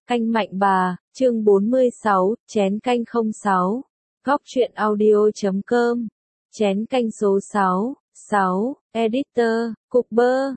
Canh Mạnh Bà, chương 46, chén canh 06. Góc truyện audio.com. Chén canh số 6, Editor, Cục Bơ,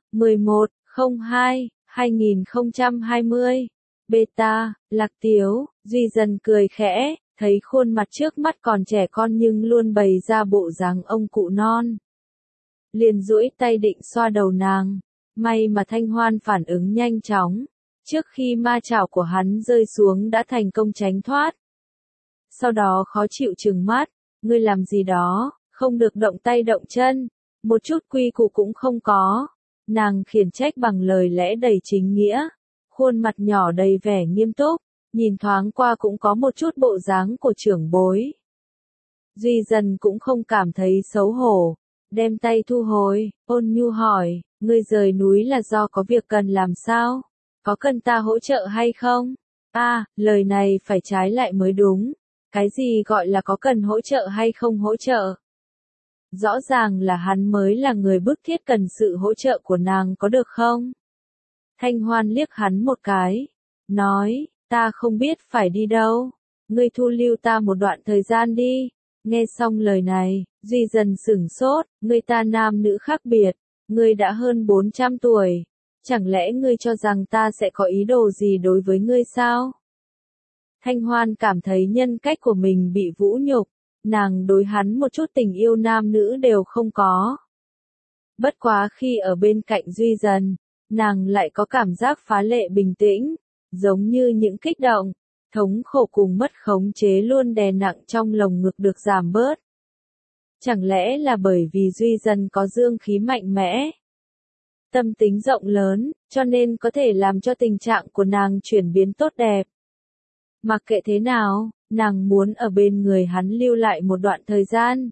11/02/2020. Beta, Lạc Tiếu, Duy Dần cười khẽ, thấy khuôn mặt trước mắt còn trẻ con nhưng luôn bày ra bộ dáng ông cụ non. Liền duỗi tay định xoa đầu nàng, may mà Thanh Hoan phản ứng nhanh chóng. Trước khi ma chảo của hắn rơi xuống đã thành công tránh thoát. Sau đó khó chịu trừng mắt, ngươi làm gì đó, không được động tay động chân, một chút quy củ cũng không có. Nàng khiển trách bằng lời lẽ đầy chính nghĩa, khuôn mặt nhỏ đầy vẻ nghiêm túc, nhìn thoáng qua cũng có một chút bộ dáng của trưởng bối. Duy Dần cũng không cảm thấy xấu hổ, đem tay thu hồi, ôn nhu hỏi, ngươi rời núi là do có việc cần làm sao? Có cần ta hỗ trợ hay không? Lời này phải trái lại mới đúng. Cái gì gọi là có cần hỗ trợ hay không hỗ trợ? Rõ ràng là hắn mới là người bức thiết cần sự hỗ trợ của nàng có được không? Thanh Hoan liếc hắn một cái, nói, ta không biết phải đi đâu. Ngươi thu lưu ta một đoạn thời gian đi. Nghe xong lời này, Duy Dần sửng sốt, ngươi ta nam nữ khác biệt, ngươi đã hơn 400 tuổi. Chẳng lẽ ngươi cho rằng ta sẽ có ý đồ gì đối với ngươi sao? Thanh Hoan cảm thấy nhân cách của mình bị vũ nhục, nàng đối hắn một chút tình yêu nam nữ đều không có. Bất quá khi ở bên cạnh Duy Dần, nàng lại có cảm giác phá lệ bình tĩnh, giống như những kích động, thống khổ cùng mất khống chế luôn đè nặng trong lồng ngực được giảm bớt. Chẳng lẽ là bởi vì Duy Dần có dương khí mạnh mẽ? Tâm tính rộng lớn, cho nên có thể làm cho tình trạng của nàng chuyển biến tốt đẹp. Mặc kệ thế nào, nàng muốn ở bên người hắn lưu lại một đoạn thời gian.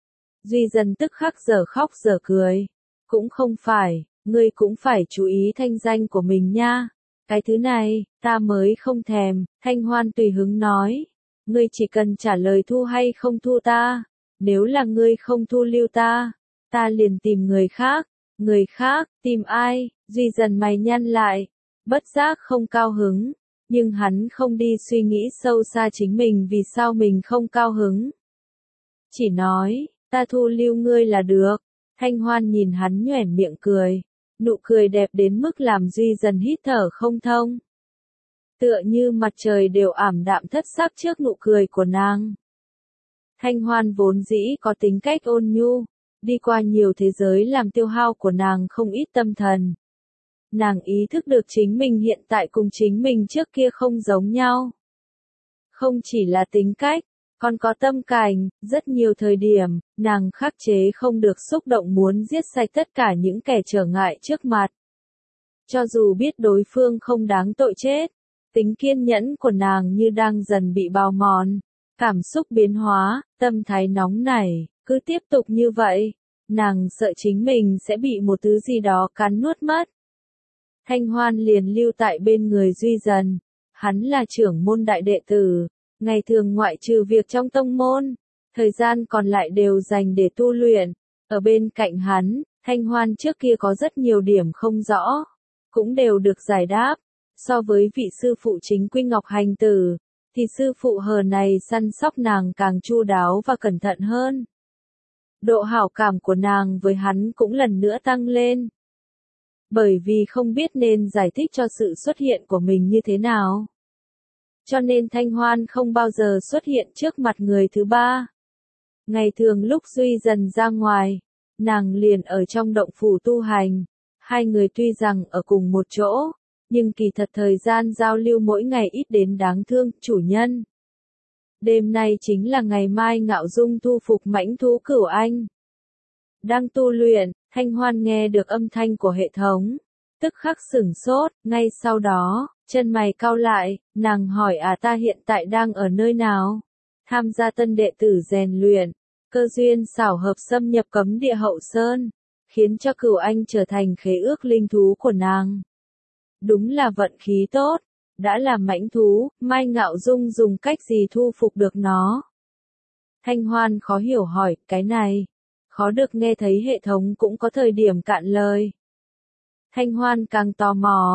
Duy Dần tức khắc giờ khóc giờ cười. Cũng không phải, ngươi cũng phải chú ý thanh danh của mình nha. Cái thứ này, ta mới không thèm, Thanh Hoan tùy hứng nói. Ngươi chỉ cần trả lời thu hay không thu ta. Nếu là ngươi không thu lưu ta, ta liền tìm người khác. Người khác, tìm ai? Duy Dần mày nhăn lại, bất giác không cao hứng, nhưng hắn không đi suy nghĩ sâu xa chính mình vì sao mình không cao hứng. Chỉ nói, ta thu lưu ngươi là được. Thanh Hoan nhìn hắn nhoẻn miệng cười, nụ cười đẹp đến mức làm Duy Dần hít thở không thông. Tựa như mặt trời đều ảm đạm thất sắc trước nụ cười của nàng. Thanh Hoan vốn dĩ có tính cách ôn nhu. Đi qua nhiều thế giới làm tiêu hao của nàng không ít tâm thần. Nàng ý thức được chính mình hiện tại cùng chính mình trước kia không giống nhau. Không chỉ là tính cách, còn có tâm cảnh, rất nhiều thời điểm, nàng khắc chế không được xúc động muốn giết sạch tất cả những kẻ trở ngại trước mặt. Cho dù biết đối phương không đáng tội chết, tính kiên nhẫn của nàng như đang dần bị bào mòn, cảm xúc biến hóa, tâm thái nóng nảy. Cứ tiếp tục như vậy, nàng sợ chính mình sẽ bị một thứ gì đó cắn nuốt mất. Thanh Hoan liền lưu tại bên người Duy Dần. Hắn là trưởng môn đại đệ tử, ngày thường ngoại trừ việc trong tông môn, thời gian còn lại đều dành để tu luyện. Ở bên cạnh hắn, Thanh Hoan trước kia có rất nhiều điểm không rõ, cũng đều được giải đáp. So với vị sư phụ chính quy Ngọc Hành Tử, thì sư phụ hờ này săn sóc nàng càng chu đáo và cẩn thận hơn. Độ hảo cảm của nàng với hắn cũng lần nữa tăng lên. Bởi vì không biết nên giải thích cho sự xuất hiện của mình như thế nào. Cho nên Thanh Hoan không bao giờ xuất hiện trước mặt người thứ ba. Ngày thường lúc Duy Dần ra ngoài, nàng liền ở trong động phủ tu hành. Hai người tuy rằng ở cùng một chỗ, nhưng kỳ thật thời gian giao lưu mỗi ngày ít đến đáng thương, chủ nhân. Đêm nay chính là ngày mai Ngạo Dung thu phục mãnh thú Cửu Anh. Đang tu luyện, Thanh Hoan nghe được âm thanh của hệ thống. Tức khắc sửng sốt, ngay sau đó, chân mày cau lại, nàng hỏi ta hiện tại đang ở nơi nào? Tham gia tân đệ tử rèn luyện, cơ duyên xảo hợp xâm nhập cấm địa Hậu Sơn, khiến cho Cửu Anh trở thành khế ước linh thú của nàng. Đúng là vận khí tốt. Đã là mãnh thú, Mai Ngạo Dung dùng cách gì thu phục được nó? Thanh Hoan khó hiểu hỏi, cái này, khó được nghe thấy hệ thống cũng có thời điểm cạn lời. Thanh Hoan càng tò mò,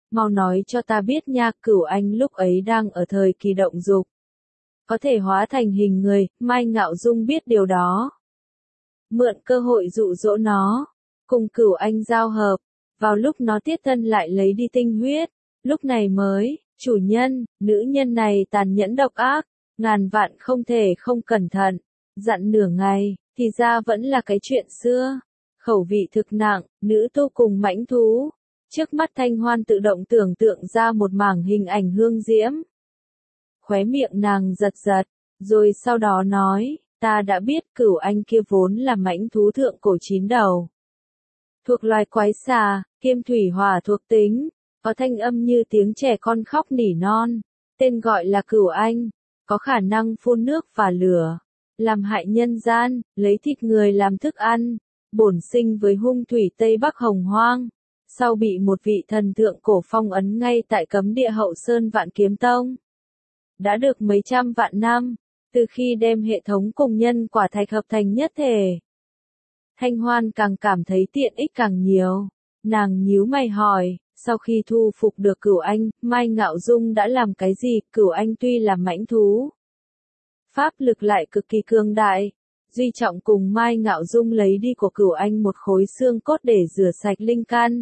mau nói cho ta biết nha. Cửu Anh lúc ấy đang ở thời kỳ động dục, có thể hóa thành hình người, Mai Ngạo Dung biết điều đó. Mượn cơ hội dụ dỗ nó, cùng Cửu Anh giao hợp, vào lúc nó tiết thân lại lấy đi tinh huyết, lúc này mới, chủ nhân, nữ nhân này tàn nhẫn độc ác, ngàn vạn không thể không cẩn thận, dặn nửa ngày, thì ra vẫn là cái chuyện xưa. Khẩu vị thực nặng, nữ tu cùng mãnh thú. Trước mắt Thanh Hoan tự động tưởng tượng ra một mảng hình ảnh hương diễm. Khóe miệng nàng giật giật, rồi sau đó nói, ta đã biết Cửu Anh kia vốn là mãnh thú thượng cổ 9 đầu. Thuộc loài quái xà, kim thủy hỏa thuộc tính, có thanh âm như tiếng trẻ con khóc nỉ non, tên gọi là Cửu Anh, có khả năng phun nước và lửa, làm hại nhân gian, lấy thịt người làm thức ăn, bổn sinh với hung thủy Tây Bắc Hồng Hoang. Sau bị một vị thần thượng cổ phong ấn ngay tại cấm địa Hậu Sơn Vạn Kiếm Tông. Đã được mấy trăm vạn năm, từ khi đem hệ thống cùng nhân quả thạch hợp thành nhất thể. Thanh Hoan càng cảm thấy tiện ích càng nhiều. Nàng nhíu mày hỏi, sau khi thu phục được Cửu Anh, Mai Ngạo Dung đã làm cái gì? Cửu Anh tuy là mãnh thú, pháp lực lại cực kỳ cường đại. Duy Trọng cùng Mai Ngạo Dung lấy đi của Cửu Anh một khối xương cốt để rửa sạch linh căn,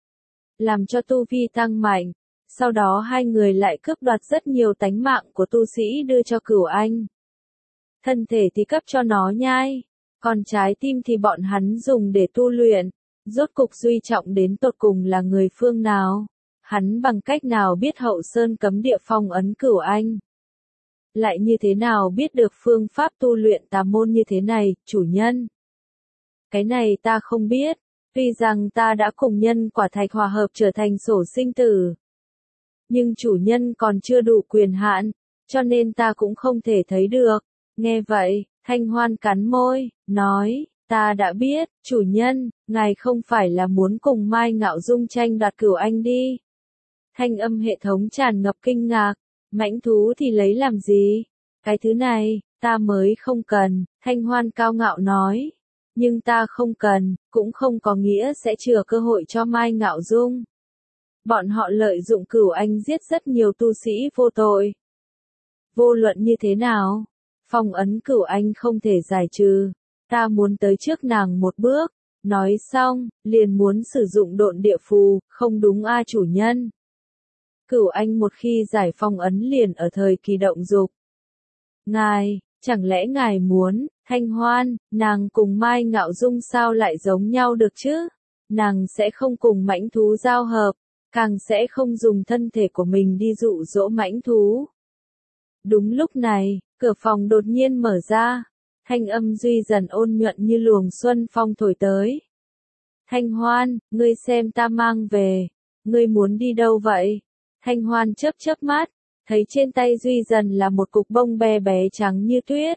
làm cho tu vi tăng mạnh. Sau đó hai người lại cướp đoạt rất nhiều tánh mạng của tu sĩ đưa cho Cửu Anh. Thân thể thì cấp cho nó nhai, còn trái tim thì bọn hắn dùng để tu luyện. Rốt cục Duy Trọng đến tột cùng là người phương nào? Hắn bằng cách nào biết Hậu Sơn cấm địa phong ấn Cửu Anh? Lại như thế nào biết được phương pháp tu luyện tà môn như thế này, chủ nhân? Cái này ta không biết, tuy rằng ta đã cùng nhân quả thạch hòa hợp trở thành sổ sinh tử. Nhưng chủ nhân còn chưa đủ quyền hạn, cho nên ta cũng không thể thấy được. Nghe vậy, Thanh Hoan cắn môi, nói, ta đã biết, chủ nhân, ngài không phải là muốn cùng Mai Ngạo Dung tranh đoạt Cửu Anh đi. Thanh âm hệ thống tràn ngập kinh ngạc, mãnh thú thì lấy làm gì? Cái thứ này, ta mới không cần, Thanh Hoan cao ngạo nói. Nhưng ta không cần, cũng không có nghĩa sẽ chừa cơ hội cho Mai Ngạo Dung. Bọn họ lợi dụng Cửu Anh giết rất nhiều tu sĩ vô tội. Vô luận như thế nào, phong ấn Cửu Anh không thể giải trừ. Ta muốn tới trước nàng một bước. Nói xong, liền muốn sử dụng độn địa phù, không đúng a chủ nhân. Cửu Anh một khi giải phong ấn liền ở thời kỳ động dục. Ngài, chẳng lẽ ngài muốn, Thanh Hoan, nàng cùng Mai Ngạo Dung sao lại giống nhau được chứ? Nàng sẽ không cùng mãnh thú giao hợp, càng sẽ không dùng thân thể của mình đi dụ dỗ mãnh thú. Đúng lúc này, cửa phòng đột nhiên mở ra, thanh âm Duy Dần ôn nhuận như luồng xuân phong thổi tới. Thanh Hoan, ngươi xem ta mang về, ngươi muốn đi đâu vậy? Thanh Hoan chớp chớp mắt, thấy trên tay Duy Dần là một cục bông bé bé trắng như tuyết.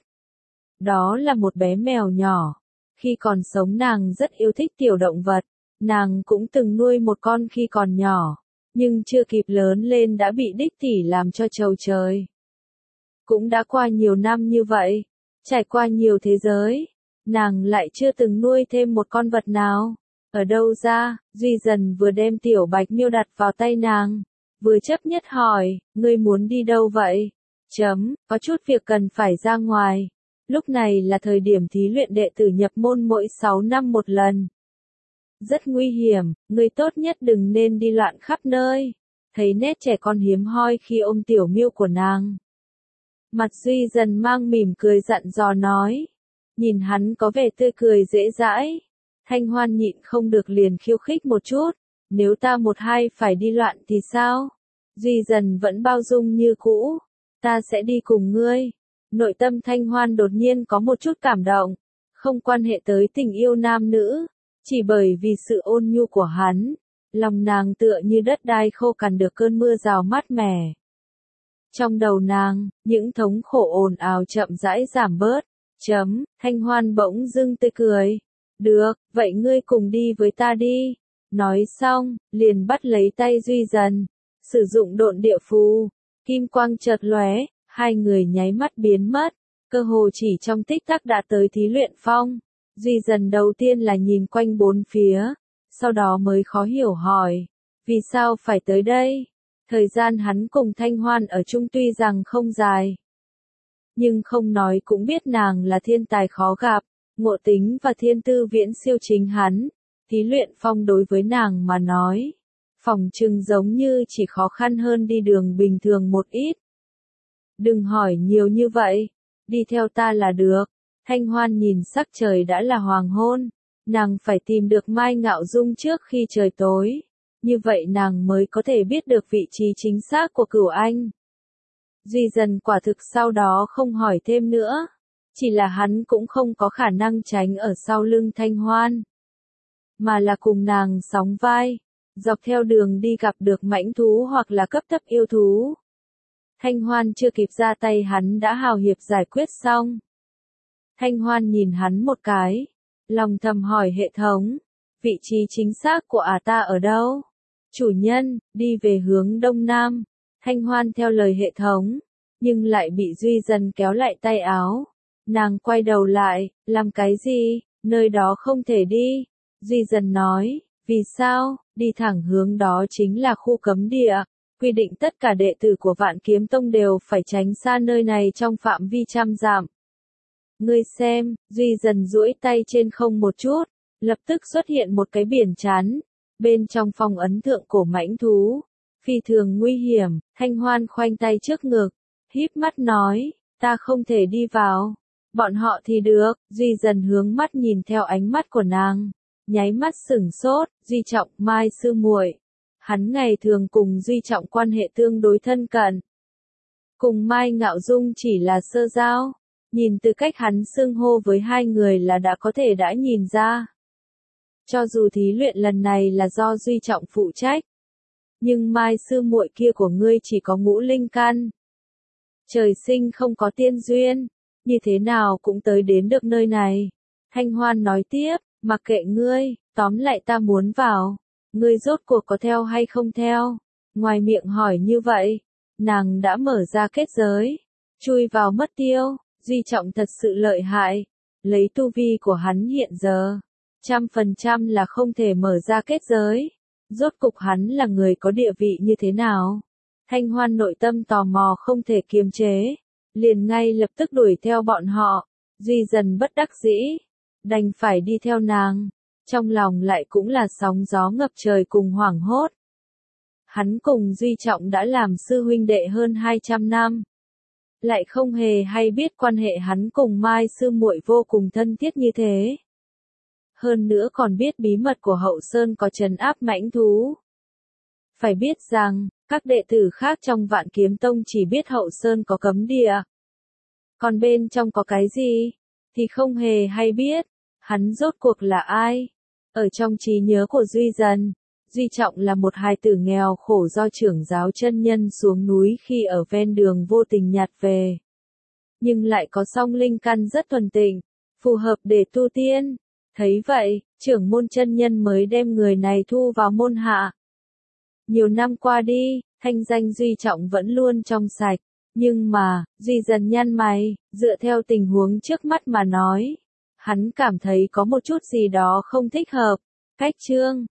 Đó là một bé mèo nhỏ. Khi còn sống nàng rất yêu thích tiểu động vật, nàng cũng từng nuôi một con khi còn nhỏ, nhưng chưa kịp lớn lên đã bị đích tỷ làm cho trầu trời. Cũng đã qua nhiều năm như vậy, trải qua nhiều thế giới, nàng lại chưa từng nuôi thêm một con vật nào. Ở đâu ra? Duy Dần vừa đem tiểu bạch miêu đặt vào tay nàng, vừa chấp nhất hỏi, ngươi muốn đi đâu vậy? Có chút việc cần phải ra ngoài. Lúc này là thời điểm thí luyện đệ tử nhập môn mỗi 6 năm một lần. Rất nguy hiểm, ngươi tốt nhất đừng nên đi loạn khắp nơi. Thấy nét trẻ con hiếm hoi khi ôm tiểu miêu của nàng. Mặt Duy Dần mang mỉm cười dặn dò nói. Nhìn hắn có vẻ tươi cười dễ dãi. Thanh Hoan nhịn không được liền khiêu khích một chút. Nếu ta một hai phải đi loạn thì sao? Duy Dần vẫn bao dung như cũ. Ta sẽ đi cùng ngươi. Nội tâm Thanh Hoan đột nhiên có một chút cảm động. Không quan hệ tới tình yêu nam nữ. Chỉ bởi vì sự ôn nhu của hắn. Lòng nàng tựa như đất đai khô cằn được cơn mưa rào mát mẻ. Trong đầu nàng, những thống khổ ồn ào chậm rãi giảm bớt. Thanh Hoan bỗng dưng tươi cười. Được, vậy ngươi cùng đi với ta đi. Nói xong, liền bắt lấy tay Duy Dần. Sử dụng độn địa phù. Kim quang chợt lóe, hai người nháy mắt biến mất. Cơ hồ chỉ trong tích tắc đã tới thí luyện phong. Duy Dần đầu tiên là nhìn quanh bốn phía. Sau đó mới khó hiểu hỏi. Vì sao phải tới đây? Thời gian hắn cùng Thanh Hoan ở chung tuy rằng không dài. Nhưng không nói cũng biết nàng là thiên tài khó gặp, ngộ tính và thiên tư viễn siêu chính hắn. Thí luyện phong đối với nàng mà nói, phỏng chừng giống như chỉ khó khăn hơn đi đường bình thường một ít. Đừng hỏi nhiều như vậy, đi theo ta là được. Thanh Hoan nhìn sắc trời đã là hoàng hôn, nàng phải tìm được Mai Ngạo Dung trước khi trời tối, như vậy nàng mới có thể biết được vị trí chính xác của Cửu Anh. Duy Dần quả thực sau đó không hỏi thêm nữa, chỉ là hắn cũng không có khả năng tránh ở sau lưng Thanh Hoan, mà là cùng nàng sóng vai, dọc theo đường đi gặp được mãnh thú hoặc là cấp thấp yêu thú. Thanh Hoan chưa kịp ra tay hắn đã hào hiệp giải quyết xong. Thanh Hoan nhìn hắn một cái, lòng thầm hỏi hệ thống, vị trí chính xác của ta ở đâu? Chủ nhân, đi về hướng đông nam. Thanh Hoan theo lời hệ thống, nhưng lại bị Duy Dần kéo lại tay áo. Nàng quay đầu lại, làm cái gì? Nơi đó không thể đi. Duy Dần nói, vì sao? Đi thẳng hướng đó chính là khu cấm địa. Quy định tất cả đệ tử của Vạn Kiếm Tông đều phải tránh xa nơi này trong phạm vi 100 dặm. Ngươi xem, Duy Dần duỗi tay trên không một chút, lập tức xuất hiện một cái biển chắn. Bên trong phong ấn thượng cổ mãnh thú, phi thường nguy hiểm. Thanh Hoan khoanh tay trước ngực, híp mắt nói, ta không thể đi vào. Bọn họ thì được. Duy Dần hướng mắt nhìn theo ánh mắt của nàng, nháy mắt sửng sốt. Duy Trọng, Mai sư muội. Hắn ngày thường cùng Duy Trọng quan hệ tương đối thân cận, cùng Mai Ngạo Dung chỉ là sơ giao. Nhìn từ cách hắn xưng hô với hai người là đã có thể đã nhìn ra. Cho dù thí luyện lần này là do Duy Trọng phụ trách, nhưng Mai sư muội kia của ngươi chỉ có ngũ linh căn. Trời sinh không có tiên duyên, như thế nào cũng tới đến được nơi này. Thanh Hoan nói tiếp, mặc kệ ngươi, tóm lại ta muốn vào. Ngươi rốt cuộc có theo hay không theo? Ngoài miệng hỏi như vậy, nàng đã mở ra kết giới, chui vào mất tiêu. Duy Trọng thật sự lợi hại, lấy tu vi của hắn hiện giờ, 100% là không thể mở ra kết giới. Rốt cục hắn là người có địa vị như thế nào? Thanh Hoan nội tâm tò mò không thể kiềm chế, liền ngay lập tức đuổi theo bọn họ. Duy Dần bất đắc dĩ, đành phải đi theo nàng, trong lòng lại cũng là sóng gió ngập trời cùng hoảng hốt. Hắn cùng Duy Trọng đã làm sư huynh đệ hơn 200 năm. Lại không hề hay biết quan hệ hắn cùng Mai sư muội vô cùng thân thiết như thế. Hơn nữa còn biết bí mật của Hậu Sơn có trấn áp mãnh thú. Phải biết rằng, các đệ tử khác trong Vạn Kiếm Tông chỉ biết Hậu Sơn có cấm địa. Còn bên trong có cái gì, thì không hề hay biết. Hắn rốt cuộc là ai? Ở trong trí nhớ của Duy Dần, Duy Trọng là một hài tử nghèo khổ do trưởng giáo chân nhân xuống núi khi ở ven đường vô tình nhặt về. Nhưng lại có song linh căn rất thuần tịnh, phù hợp để tu tiên. Thấy vậy, trưởng môn chân nhân mới đem người này thu vào môn hạ. Nhiều năm qua đi, thanh danh Duy Trọng vẫn luôn trong sạch. Nhưng mà, Duy Dần nhăn mày, dựa theo tình huống trước mắt mà nói. Hắn cảm thấy có một chút gì đó không thích hợp. Cách chương